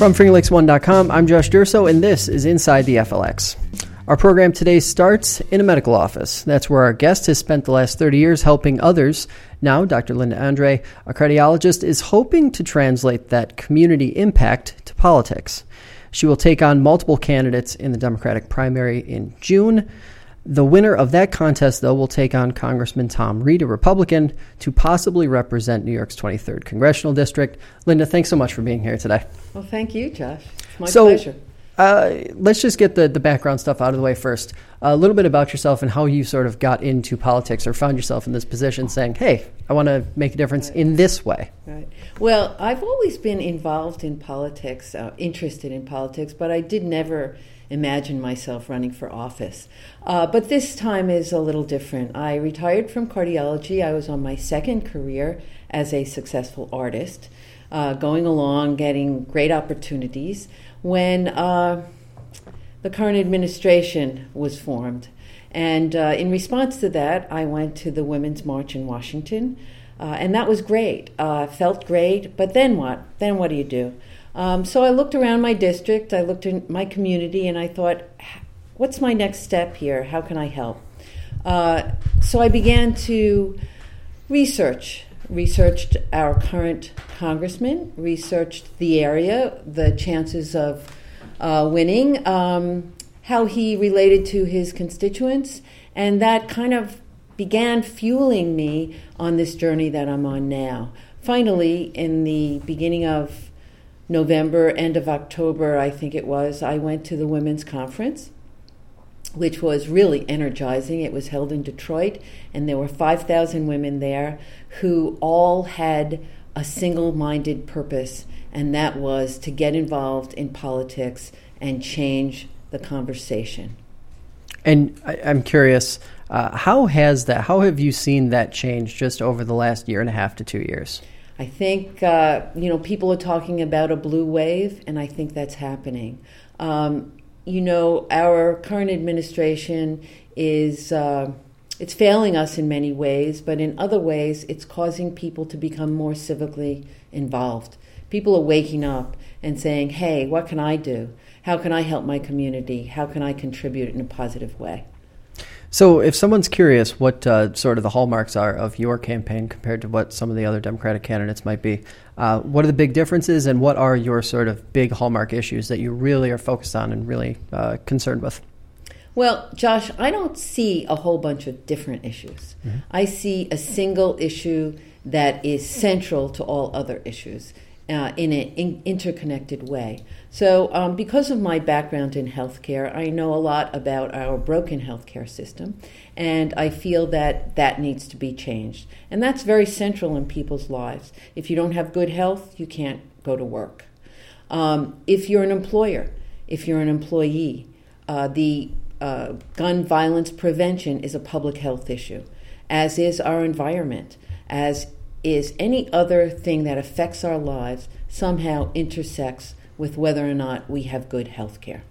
From FingerLakes1.com, I'm Josh Durso, and this is Inside the FLX. Our program today starts in a medical office. That's where our guest has spent the last 30 years helping others. Now, Dr. Linda Andre, a cardiologist, is hoping to translate that community impact to politics. She will take on multiple candidates in the Democratic primary in June. The winner of that contest, though, will take on Congressman Tom Reed, a Republican, to possibly represent New York's 23rd Congressional District. Linda, thanks so much for being here today. Well, thank you, Josh. It's my pleasure. Let's just get the background stuff out of the way first. A little bit about yourself and how you sort of got into politics or found yourself in this position saying, hey, I want to make a difference in this way. Right. Well, I've always been involved in politics, interested in politics, but I did never imagine myself running for office. But this time is a little different. I retired from cardiology. I was on my second career as a successful artist, going along, getting great opportunities, when the current administration was formed. And in response to that, I went to the Women's March in Washington, and that was great. Felt great, but then what? Then what do you do? So I looked around my district, I looked in my community, and I thought, what's my next step here? How can I help? So I began to researched our current congressman, researched the area, the chances of winning, how he related to his constituents, and that kind of began fueling me on this journey that I'm on now. Finally, in the beginning of November, end of October, I think it was, I went to the Women's Conference, which was really energizing. It was held in Detroit, and there were 5,000 women there who all had a single-minded purpose, and that was to get involved in politics and change the conversation. And I'm curious, how have you seen that change just over the last year and a half to 2 years? I think, people are talking about a blue wave, and I think that's happening. Our current administration is, it's failing us in many ways, but in other ways, it's causing people to become more civically involved. People are waking up and saying, hey, what can I do? How can I help my community? How can I contribute in a positive way? So if someone's curious what sort of the hallmarks are of your campaign compared to what some of the other Democratic candidates might be, what are the big differences and what are your sort of big hallmark issues that you really are focused on and really concerned with? Well, Josh, I don't see a whole bunch of different issues. Mm-hmm. I see a single issue that is central to all other issues in an interconnected way. So because of my background in healthcare, I know a lot about our broken healthcare system, and I feel that that needs to be changed. And that's very central in people's lives. If you don't have good health, you can't go to work. If you're an employer, if you're an employee, the gun violence prevention is a public health issue, as is our environment, as is any other thing that affects our lives somehow intersects with whether or not we have good health care.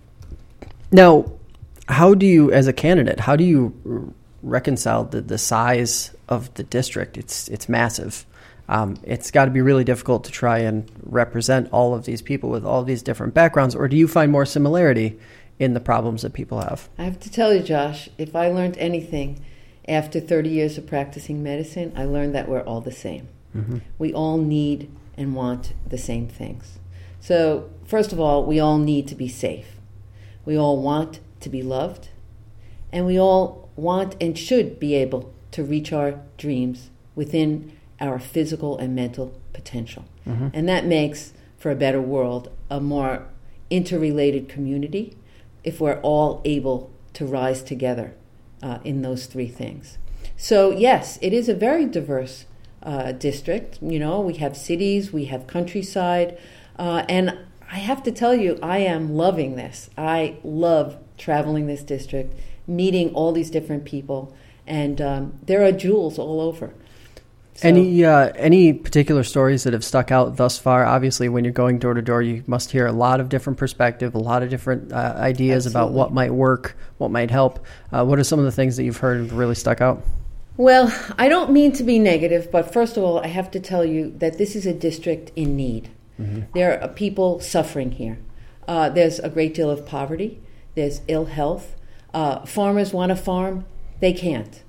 Now, how do you, as a candidate, how do you reconcile the size of the district? It's massive. It's got to be really difficult to try and represent all of these people with all these different backgrounds, or do you find more similarity in the problems that people have? I have to tell you, Josh, if I learned anything after 30 years of practicing medicine, I learned that we're all the same. Mm-hmm. We all need and want the same things. So, first of all, we all need to be safe. We all want to be loved. And we all want and should be able to reach our dreams within our physical and mental potential. Mm-hmm. And that makes for a better world, a more interrelated community, if we're all able to rise together in those three things. So, yes, it is a very diverse district. We have cities, we have countryside, and I have to tell you, I am loving this. I love traveling this district, meeting all these different people, and there are jewels all over. So, any particular stories that have stuck out thus far? Obviously, when you're going door to door, you must hear a lot of different perspective, a lot of different ideas Absolutely. About what might work, what might help. What are some of the things that you've heard have really stuck out? Well, I don't mean to be negative, but first of all, I have to tell you that this is a district in need. There are people suffering here. There's a great deal of poverty. There's ill health. Farmers want to farm. They can't.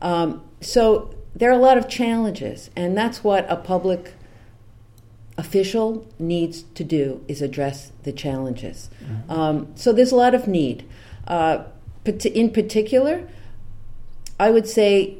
So there are a lot of challenges, and that's what a public official needs to do, is address the challenges. So there's a lot of need. In particular, I would say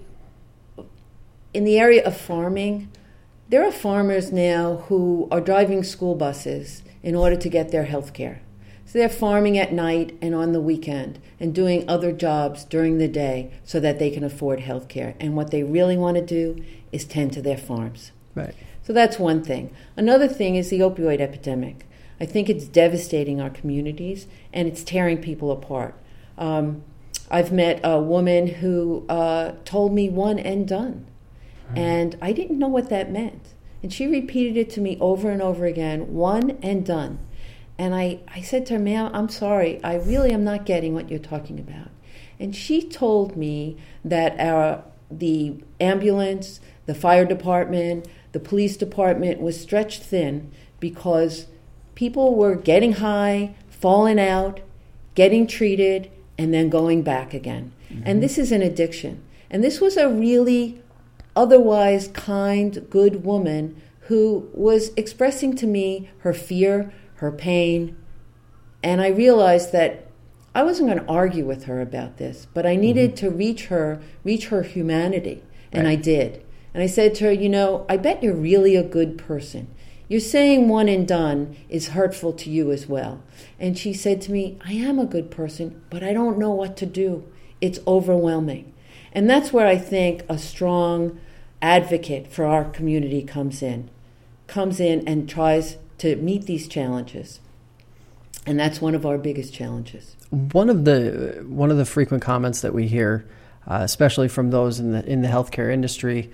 in the area of farming, there are farmers now who are driving school buses in order to get their health care. So they're farming at night and on the weekend and doing other jobs during the day so that they can afford health care. And what they really want to do is tend to their farms. Right. So that's one thing. Another thing is the opioid epidemic. I think it's devastating our communities, and it's tearing people apart. I've met a woman who told me one and done, and I didn't know what that meant. And she repeated it to me over and over again, one and done. And I said to her, ma'am, I'm sorry, I really am not getting what you're talking about. And she told me that the ambulance, the fire department, the police department was stretched thin because people were getting high, falling out, getting treated, and then going back again. And this is an addiction. And this was a really otherwise kind, good woman who was expressing to me her fear, her pain, and I realized that I wasn't going to argue with her about this, but I needed to reach her humanity, and I did. And I said to her, I bet you're really a good person. You're saying one and done is hurtful to you as well. And she said to me, I am a good person, but I don't know what to do. It's overwhelming. And that's where I think a strong advocate for our community comes in and tries to meet these challenges. And that's one of our biggest challenges. One of the frequent comments that we hear, especially from those in the healthcare industry,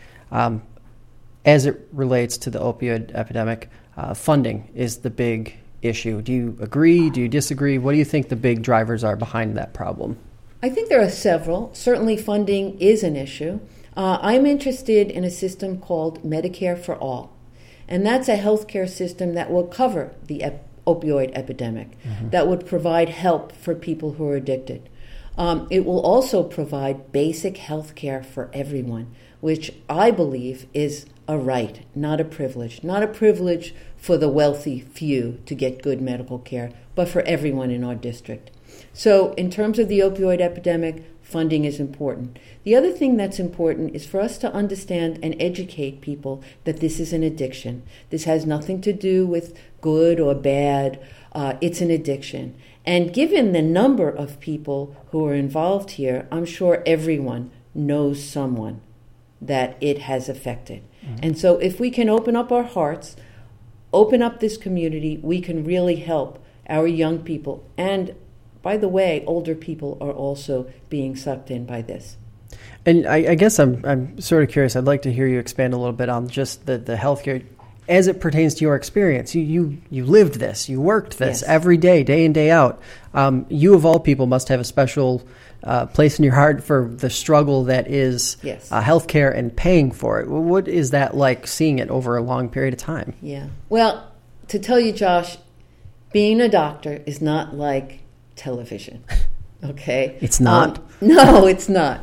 as it relates to the opioid epidemic, funding is the big issue. Do you agree? Do you disagree? What do you think the big drivers are behind that problem? I think there are several. Certainly funding is an issue. I'm interested in a system called Medicare for All. And that's a healthcare system that will cover the opioid epidemic, that would provide help for people who are addicted. It will also provide basic health care for everyone, which I believe is a right, not a privilege. Not a privilege for the wealthy few to get good medical care, but for everyone in our district. So in terms of the opioid epidemic, funding is important. The other thing that's important is for us to understand and educate people that this is an addiction. This has nothing to do with good or bad. It's an addiction. And given the number of people who are involved here, I'm sure everyone knows someone that it has affected. And so if we can open up our hearts, open up this community, we can really help our young people. And by the way, older people are also being sucked in by this. And I guess I'm sort of curious. I'd like to hear you expand a little bit on just the healthcare as it pertains to your experience. You lived this, you worked this every day, day in, day out. You of all people must have a special place in your heart for the struggle that is healthcare and paying for it. What is that like, seeing it over a long period of time? Yeah. Well, to tell you, Josh, being a doctor is not like television. Okay? It's not? No, it's not.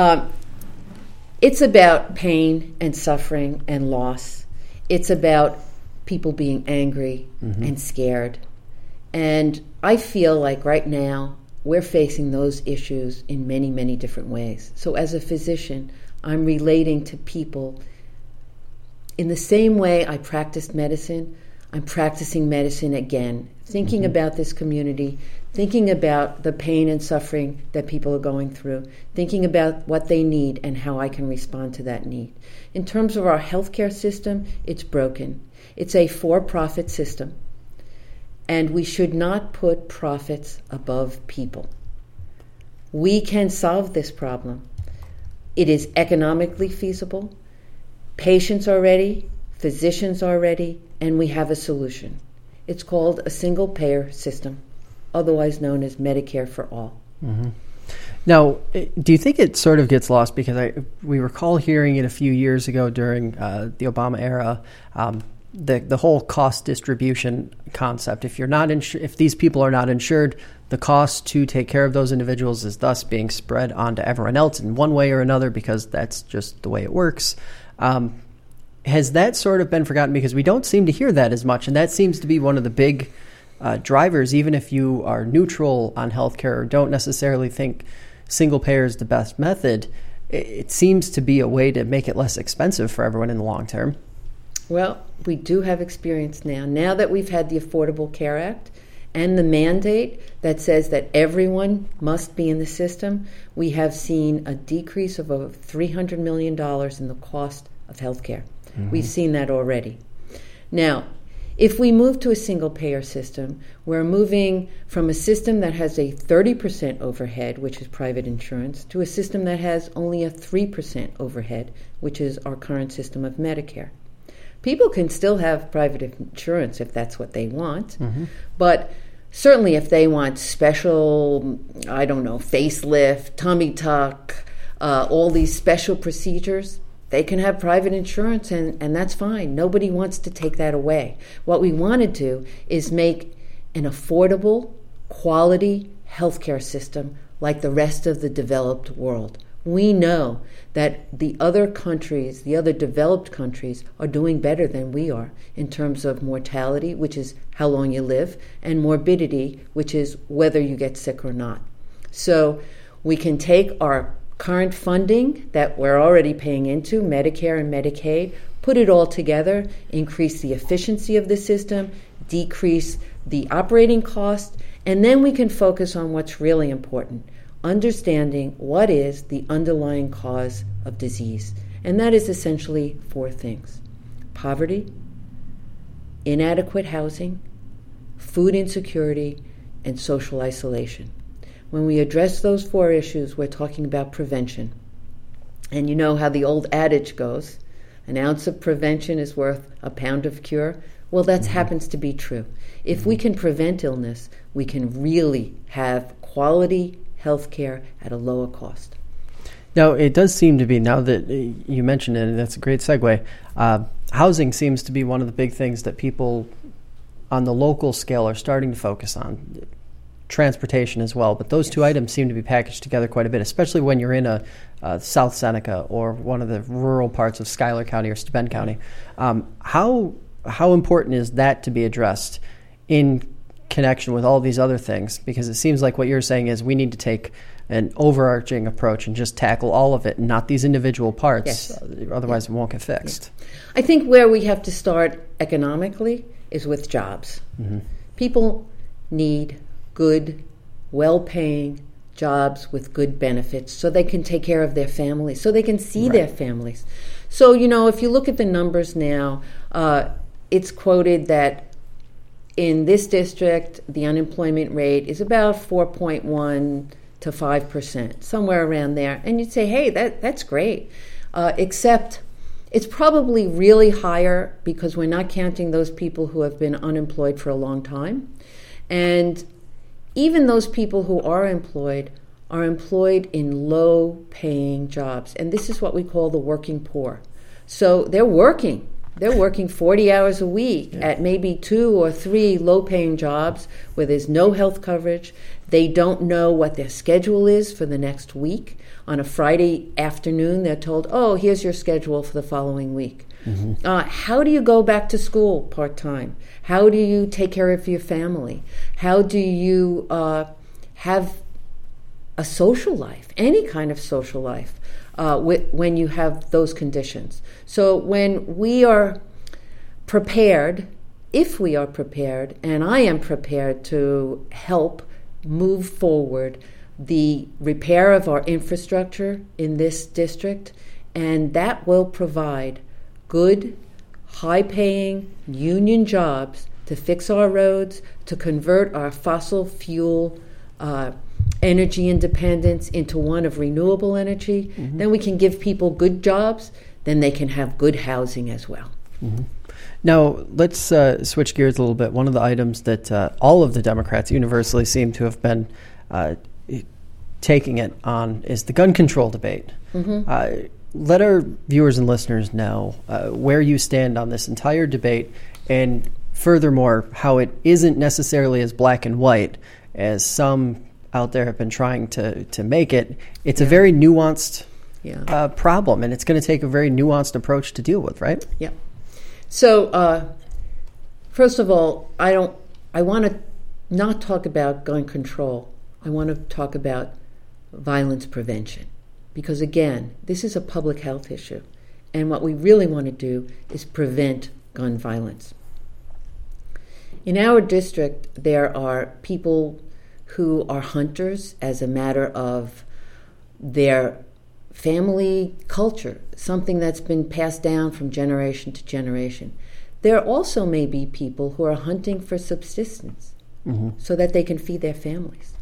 It's about pain and suffering and loss. It's about people being angry and scared. And I feel like right now we're facing those issues in many, many different ways. So as a physician, I'm relating to people in the same way I practiced medicine. I'm practicing medicine again, thinking about this community, thinking about the pain and suffering that people are going through, thinking about what they need and how I can respond to that need. In terms of our healthcare system, it's broken. It's a for-profit system, and we should not put profits above people. We can solve this problem. It is economically feasible. Patients are ready, physicians are ready, and we have a solution. It's called a single-payer system, otherwise known as Medicare for All. Now, do you think it sort of gets lost? Because we recall hearing it a few years ago during the Obama era, the whole cost distribution concept. If you're not if these people are not insured, the cost to take care of those individuals is thus being spread onto everyone else in one way or another, because that's just the way it works. Has that sort of been forgotten? Because we don't seem to hear that as much, and that seems to be one of the big drivers, even if you are neutral on healthcare or don't necessarily think single payer is the best method. It seems to be a way to make it less expensive for everyone in the long term. Well, we do have experience now. Now that we've had the Affordable Care Act and the mandate that says that everyone must be in the system, we have seen a decrease of over $300 million in the cost of healthcare. Mm-hmm. We've seen that already. Now, if we move to a single-payer system, we're moving from a system that has a 30% overhead, which is private insurance, to a system that has only a 3% overhead, which is our current system of Medicare. People can still have private insurance if that's what they want, mm-hmm. but certainly if they want special, facelift, tummy tuck, all these special procedures, they can have private insurance, and that's fine. Nobody wants to take that away. What we want to do is make an affordable, quality healthcare system like the rest of the developed world. We know that the other countries, the other developed countries, are doing better than we are in terms of mortality, which is how long you live, and morbidity, which is whether you get sick or not. So we can take our current funding that we're already paying into, Medicare and Medicaid, put it all together, increase the efficiency of the system, decrease the operating cost, and then we can focus on what's really important, understanding what is the underlying cause of disease. And that is essentially 4 things: poverty, inadequate housing, food insecurity, and social isolation. When we address those 4 issues, we're talking about prevention. And you know how the old adage goes, an ounce of prevention is worth a pound of cure. Well, that happens to be true. If we can prevent illness, we can really have quality health care at a lower cost. Now, it does seem to be, now that you mentioned it, and that's a great segue, housing seems to be one of the big things that people on the local scale are starting to focus on. Transportation as well, but those 2 items seem to be packaged together quite a bit, especially when you're in a South Seneca or one of the rural parts of Schuyler County or Steuben County. How important is that to be addressed in connection with all these other things? Because it seems like what you're saying is we need to take an overarching approach and just tackle all of it, and not these individual parts. Yes. Otherwise it won't get fixed. Yeah. I think where we have to start economically is with jobs. Mm-hmm. People need good, well-paying jobs with good benefits so they can take care of their families, so they can see their families. So, if you look at the numbers now, it's quoted that in this district, the unemployment rate is about 4.1 to 5%, somewhere around there. And you'd say, hey, that's great. Except it's probably really higher because we're not counting those people who have been unemployed for a long time. And even those people who are employed in low-paying jobs. And this is what we call the working poor. So they're working 40 hours a week at maybe 2 or 3 low-paying jobs where there's no health coverage. They don't know what their schedule is for the next week. On a Friday afternoon, they're told, oh, here's your schedule for the following week. Mm-hmm. How do you go back to school part-time? How do you take care of your family? How do you have a social life, any kind of social life, when you have those conditions? So when we are prepared, if we are prepared, and I am prepared to help move forward the repair of our infrastructure in this district, and that will provide good, high-paying union jobs to fix our roads, to convert our fossil fuel energy independence into one of renewable energy. Mm-hmm. Then we can give people good jobs. Then they can have good housing as well. Mm-hmm. Now, let's switch gears a little bit. One of the items that all of the Democrats universally seem to have been taking it on is the gun control debate. Mm-hmm. let our viewers and listeners know where you stand on this entire debate, and furthermore, how it isn't necessarily as black and white as some out there have been trying to make it. It's a very nuanced problem, and it's going to take a very nuanced approach to deal with, right? Yeah. So, first of all, I want to not talk about gun control. I want to talk about violence prevention. Because again, this is a public health issue. And what we really want to do is prevent gun violence. In our district, there are people who are hunters as a matter of their family culture, something that's been passed down from generation to generation. There also may be people who are hunting for subsistence so that they can feed their families.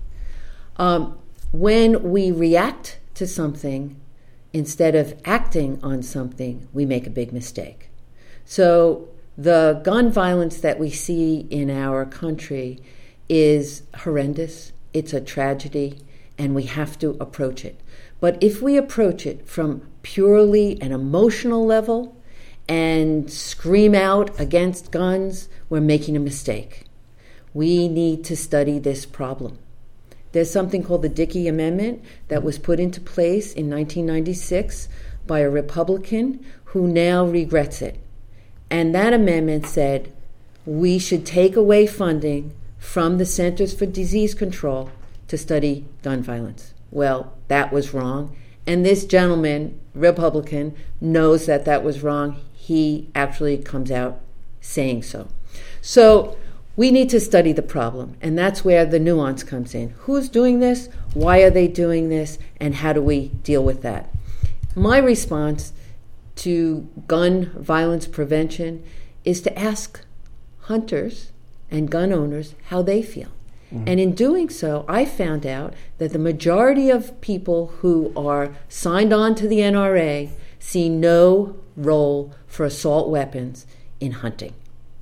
When we react to something instead of acting on something, we make a big mistake. So the gun violence that we see in our country is horrendous. It's a tragedy, and we have to approach it. But if we approach it from purely an emotional level and scream out against guns, we're making a mistake. We need to study this problem. There's something called the Dickey Amendment that was put into place in 1996 by a Republican who now regrets it. And that amendment said we should take away funding from the Centers for Disease Control to study gun violence. Well, that was wrong. And this gentleman, Republican, knows that that was wrong. He actually comes out saying so. So we need to study the problem, and that's where the nuance comes in. Who's doing this? Why are they doing this? And how do we deal with that? My response to gun violence prevention is to ask hunters and gun owners how they feel. And in doing so, I found out that the majority of people who are signed on to the NRA see no role for assault weapons in hunting.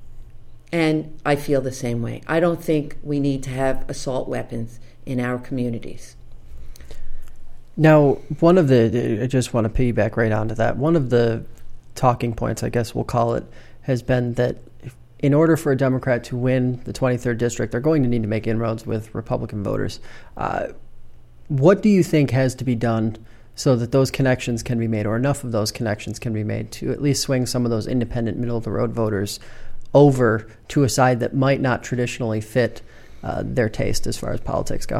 And I feel the same way. I don't think we need to have assault weapons in our communities. Now, I just want to piggyback right onto that. One of the talking points, I guess we'll call it, has been that in order for a Democrat to win the 23rd district, they're going to need to make inroads with Republican voters. What do you think has to be done so that those connections can be made, or enough of those connections can be made to at least swing some of those independent, middle-of-the-road voters over to a side that might not traditionally fit their taste as far as politics go?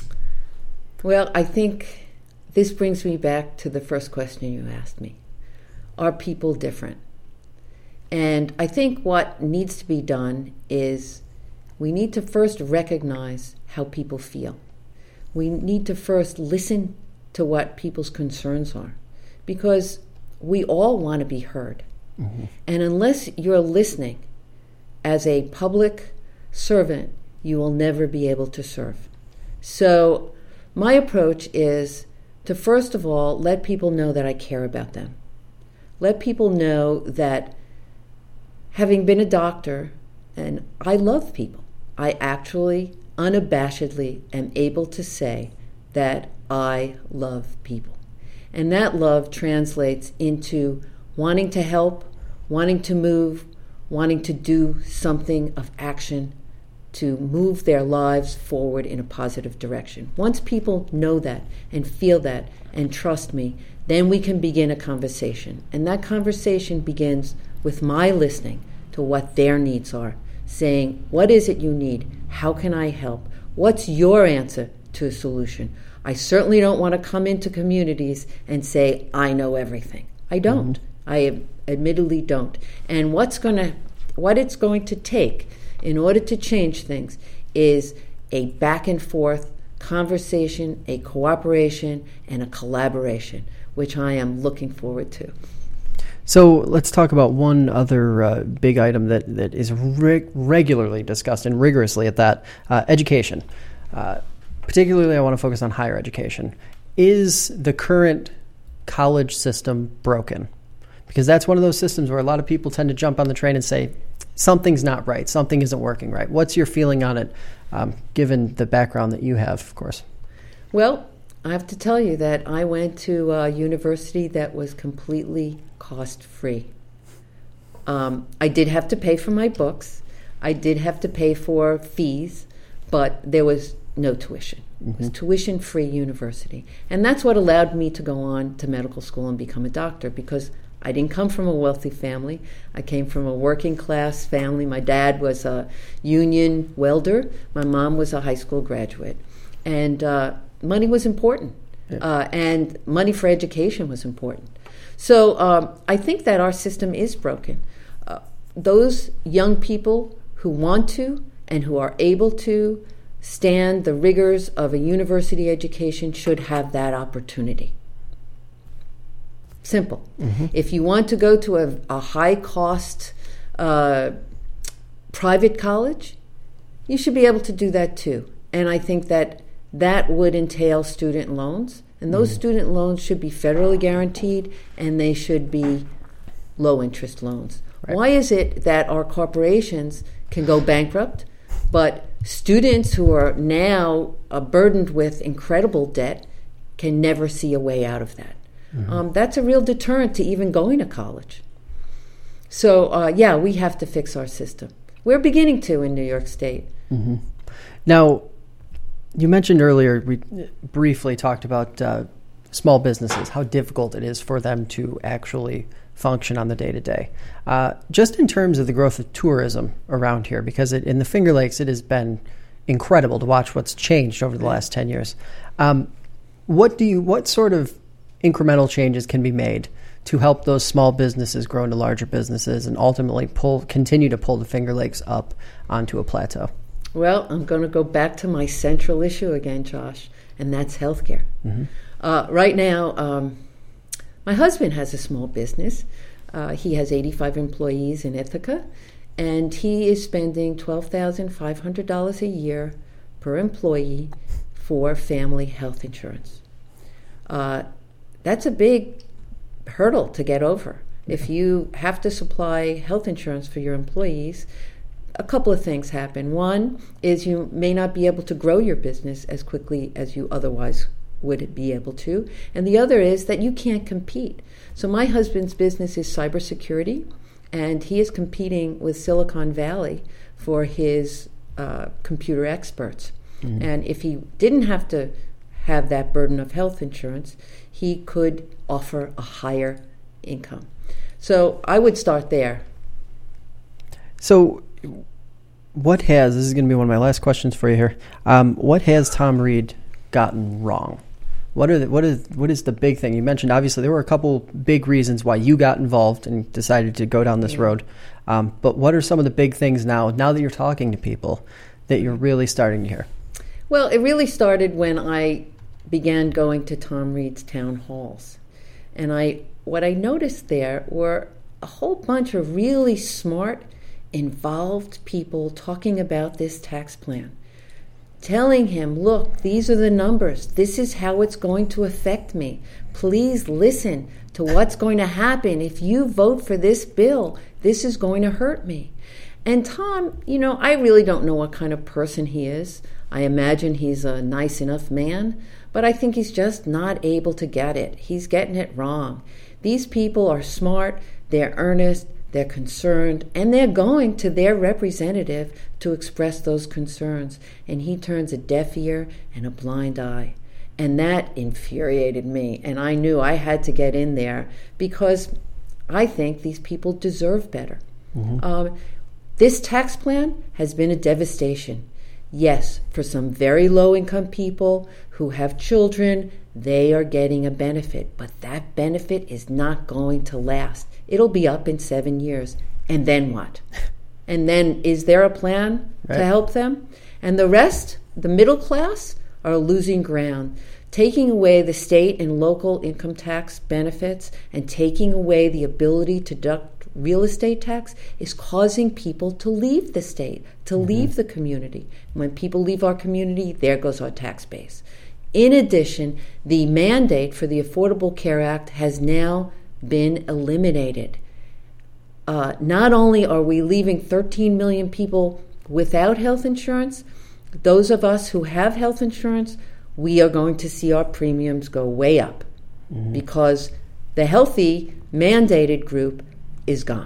Well, I think this brings me back to the first question you asked me. Are people different? And I think what needs to be done is we need to first recognize how people feel. We need to first listen to what people's concerns are, because we all want to be heard. And unless you're listening as a public servant, you will never be able to serve. So my approach is to, first of all, let people know that I care about them. Let people know that, having been a doctor, and I love people, I actually unabashedly am able to say that I love people. And that love translates into wanting to help, wanting to move, wanting to do something of action to move their lives forward in a positive direction. Once people know that and feel that and trust me, then we can begin a conversation. And that conversation begins with my listening to what their needs are, saying, what is it you need? How can I help? What's your answer to a solution? I certainly don't want to come into communities and say, I know everything. I don't. I admittedly don't. And what it's going to take in order to change things is a back and forth conversation, a cooperation, and a collaboration, which I am looking forward to. So let's talk about one other big item that is regularly discussed, and rigorously at that, education. Particularly, I want to focus on higher education. Is the current college system broken? Because that's one of those systems where a lot of people tend to jump on the train and say, something's not right, something isn't working right. What's your feeling on it, given the background that you have, of course? Well, I have to tell you that I went to a university that was completely cost-free. I did have to pay for my books. I did have to pay for fees, but there was no tuition. It was tuition-free university. And that's what allowed me to go on to medical school and become a doctor, because I didn't come from a wealthy family. I came from a working-class family. My dad was a union welder. My mom was a high school graduate. And money was important. Yeah. And money for education was important. So I think that our system is broken. Those young people who want to and who are able to stand the rigors of a university education should have that opportunity. Simple. If you want to go to a high-cost private college, you should be able to do that too. And I think that would entail student loans. And those student loans should be federally guaranteed, and they should be low-interest loans. Right. Why is it that our corporations can go bankrupt, but students who are now burdened with incredible debt can never see a way out of that? That's a real deterrent to even going to college. So, we have to fix our system. We're beginning to in New York State. Now, you mentioned earlier, we briefly talked about small businesses, how difficult it is for them to actually function on the day-to-day. Just in terms of the growth of tourism around here, because in the Finger Lakes, it has been incredible to watch what's changed over the last 10 years. What sort of incremental changes can be made to help those small businesses grow into larger businesses and ultimately continue to pull the Finger Lakes up onto a plateau? Well, I'm going to go back to my central issue again, Josh, and that's healthcare. Right now, my husband has a small business. He has 85 employees in Ithaca, and he is spending $12,500 a year per employee for family health insurance. That's a big hurdle to get over. If you have to supply health insurance for your employees, a couple of things happen. One is you may not be able to grow your business as quickly as you otherwise would be able to. And the other is that you can't compete. So my husband's business is cybersecurity, and he is competing with Silicon Valley for his computer experts. And if he didn't have to have that burden of health insurance, he could offer a higher income. So I would start there. So this is going to be one of my last questions for you here. What has Tom Reed gotten wrong? What is the big thing? You mentioned, obviously, there were a couple big reasons why you got involved and decided to go down this road. But what are some of the big things now that you're talking to people, that you're really starting to hear? Well, it really started when I began going to Tom Reed's town halls. And what I noticed there were a whole bunch of really smart, involved people talking about this tax plan, telling him, look, these are the numbers. This is how it's going to affect me. Please listen to what's going to happen. If you vote for this bill, this is going to hurt me. And Tom, I really don't know what kind of person he is. I imagine he's a nice enough man, but I think he's just not able to get it. He's getting it wrong. These people are smart, they're earnest, they're concerned, and they're going to their representative to express those concerns. And he turns a deaf ear and a blind eye. And that infuriated me. And I knew I had to get in there because I think these people deserve better. This tax plan has been a devastation. Yes, for some very low-income people who have children, they are getting a benefit. But that benefit is not going to last. It'll be up in 7 years. And then what? And then is there a plan to help them? And the rest, the middle class, are losing ground. Taking away the state and local income tax benefits and taking away the ability to deduct real estate tax is causing people to leave the state, to leave the community. When people leave our community, there goes our tax base. In addition, the mandate for the Affordable Care Act has now been eliminated. Not only are we leaving 13 million people without health insurance, those of us who have health insurance, we are going to see our premiums go way up because the healthy mandated group is gone.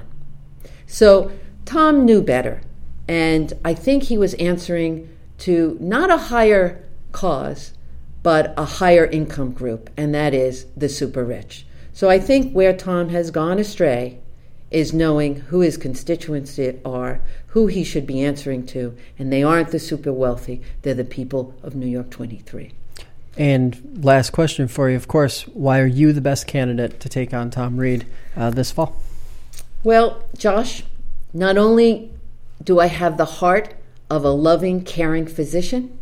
So Tom knew better, and I think he was answering to not a higher cause, but a higher income group, and that is the super rich. So I think where Tom has gone astray is knowing who his constituents are, who he should be answering to, and they aren't the super wealthy, they're the people of New York 23. And last question for you, of course, why are you the best candidate to take on Tom Reed this fall? Well, Josh, not only do I have the heart of a loving, caring physician,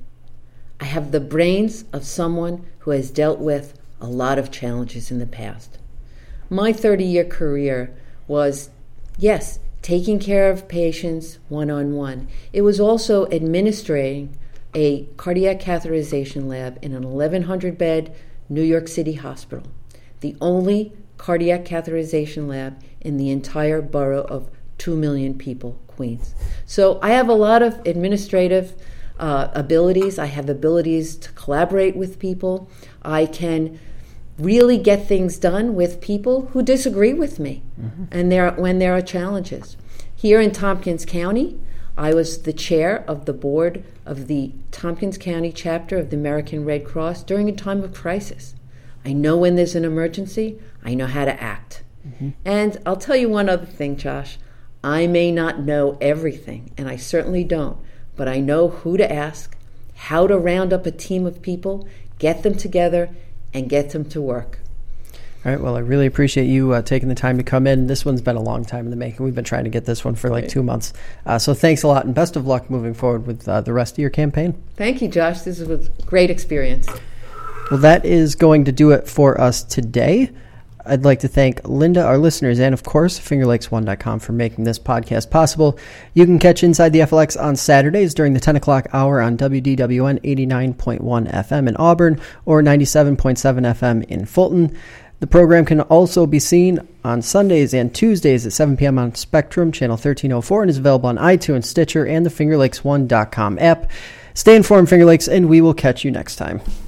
I have the brains of someone who has dealt with a lot of challenges in the past. My 30-year career was, yes, taking care of patients one-on-one. It was also administering a cardiac catheterization lab in an 1,100-bed New York City hospital, the only cardiac catheterization lab in the entire borough of 2 million people, Queens. So I have a lot of administrative abilities. I have abilities to collaborate with people. I can really get things done with people who disagree with me and when there are challenges. Here in Tompkins County, I was the chair of the board of the Tompkins County chapter of the American Red Cross during a time of crisis. I know when there's an emergency, I know how to act. And I'll tell you one other thing, Josh. I may not know everything, and I certainly don't, but I know who to ask, how to round up a team of people, get them together, and get them to work. All right. Well, I really appreciate you taking the time to come in. This one's been a long time in the making. We've been trying to get this one for like 2 months. So thanks a lot, and best of luck moving forward with the rest of your campaign. Thank you, Josh. This was a great experience. Well, that is going to do it for us today. I'd like to thank Linda, our listeners, and, of course, FingerLakes1.com for making this podcast possible. You can catch Inside the FLX on Saturdays during the 10 o'clock hour on WDWN 89.1 FM in Auburn or 97.7 FM in Fulton. The program can also be seen on Sundays and Tuesdays at 7 p.m. on Spectrum, channel 1304, and is available on iTunes, Stitcher, and the FingerLakes1.com app. Stay informed, Finger Lakes, and we will catch you next time.